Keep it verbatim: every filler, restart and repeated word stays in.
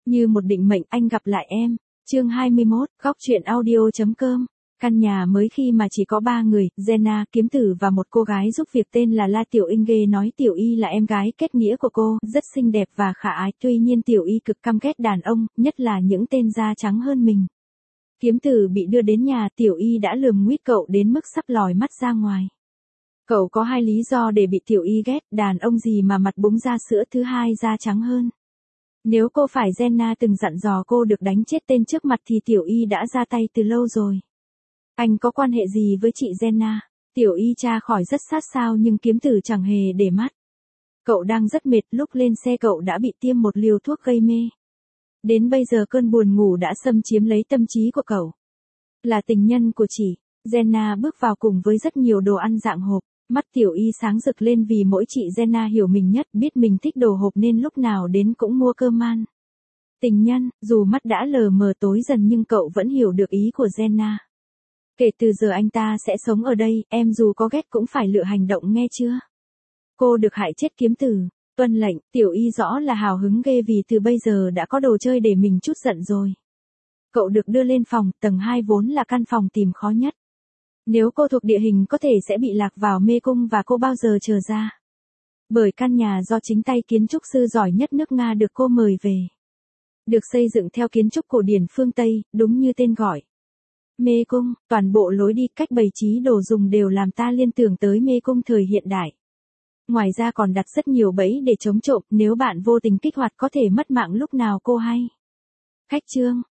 Như một định mệnh anh gặp lại em. Chương hai mươi mốt, góc truyện audio.com. Căn nhà mới khi mà chỉ có ba người, Jenna, kiếm tử và một cô gái giúp việc tên là La Tiểu Inge nói Tiểu Y là em gái kết nghĩa của cô, rất xinh đẹp và khả ái, tuy nhiên Tiểu Y cực căm ghét đàn ông, nhất là những tên da trắng hơn mình. Kiếm tử bị đưa đến nhà, Tiểu Y đã lườm nguýt cậu đến mức sắp lòi mắt ra ngoài. Cậu có hai lý do để bị Tiểu Y ghét, đàn ông gì mà mặt búng da sữa, thứ hai da trắng hơn. Nếu cô phải Jenna từng dặn dò cô được đánh chết tên trước mặt thì Tiểu Y đã ra tay từ lâu rồi. Anh có quan hệ gì với chị Jenna? Tiểu Y tra khỏi rất sát sao nhưng kiếm tử chẳng hề để mắt. Cậu đang rất mệt, lúc lên xe cậu đã bị tiêm một liều thuốc gây mê. Đến bây giờ cơn buồn ngủ đã xâm chiếm lấy tâm trí của cậu. Là tình nhân của chị, Jenna bước vào cùng với rất nhiều đồ ăn dạng hộp. Mắt Tiểu Y sáng rực lên vì mỗi chị Jenna hiểu mình nhất, biết mình thích đồ hộp nên lúc nào đến cũng mua cơm ăn. Tình nhân, dù mắt đã lờ mờ tối dần nhưng cậu vẫn hiểu được ý của Jenna. Kể từ giờ anh ta sẽ sống ở đây, em dù có ghét cũng phải lựa hành động nghe chưa? Cô được hại chết kiếm tử. Tuân lệnh, Tiểu Y rõ là hào hứng ghê vì từ bây giờ đã có đồ chơi để mình trút giận rồi. Cậu được đưa lên phòng, tầng hai vốn là căn phòng tìm khó nhất. Nếu cô thuộc địa hình có thể sẽ bị lạc vào mê cung và cô bao giờ trở ra. Bởi căn nhà do chính tay kiến trúc sư giỏi nhất nước Nga được cô mời về. Được xây dựng theo kiến trúc cổ điển phương Tây, đúng như tên gọi. Mê cung, toàn bộ lối đi, cách bày trí đồ dùng đều làm ta liên tưởng tới mê cung thời hiện đại. Ngoài ra còn đặt rất nhiều bẫy để chống trộm, nếu bạn vô tình kích hoạt có thể mất mạng lúc nào cô hay. Khách trương,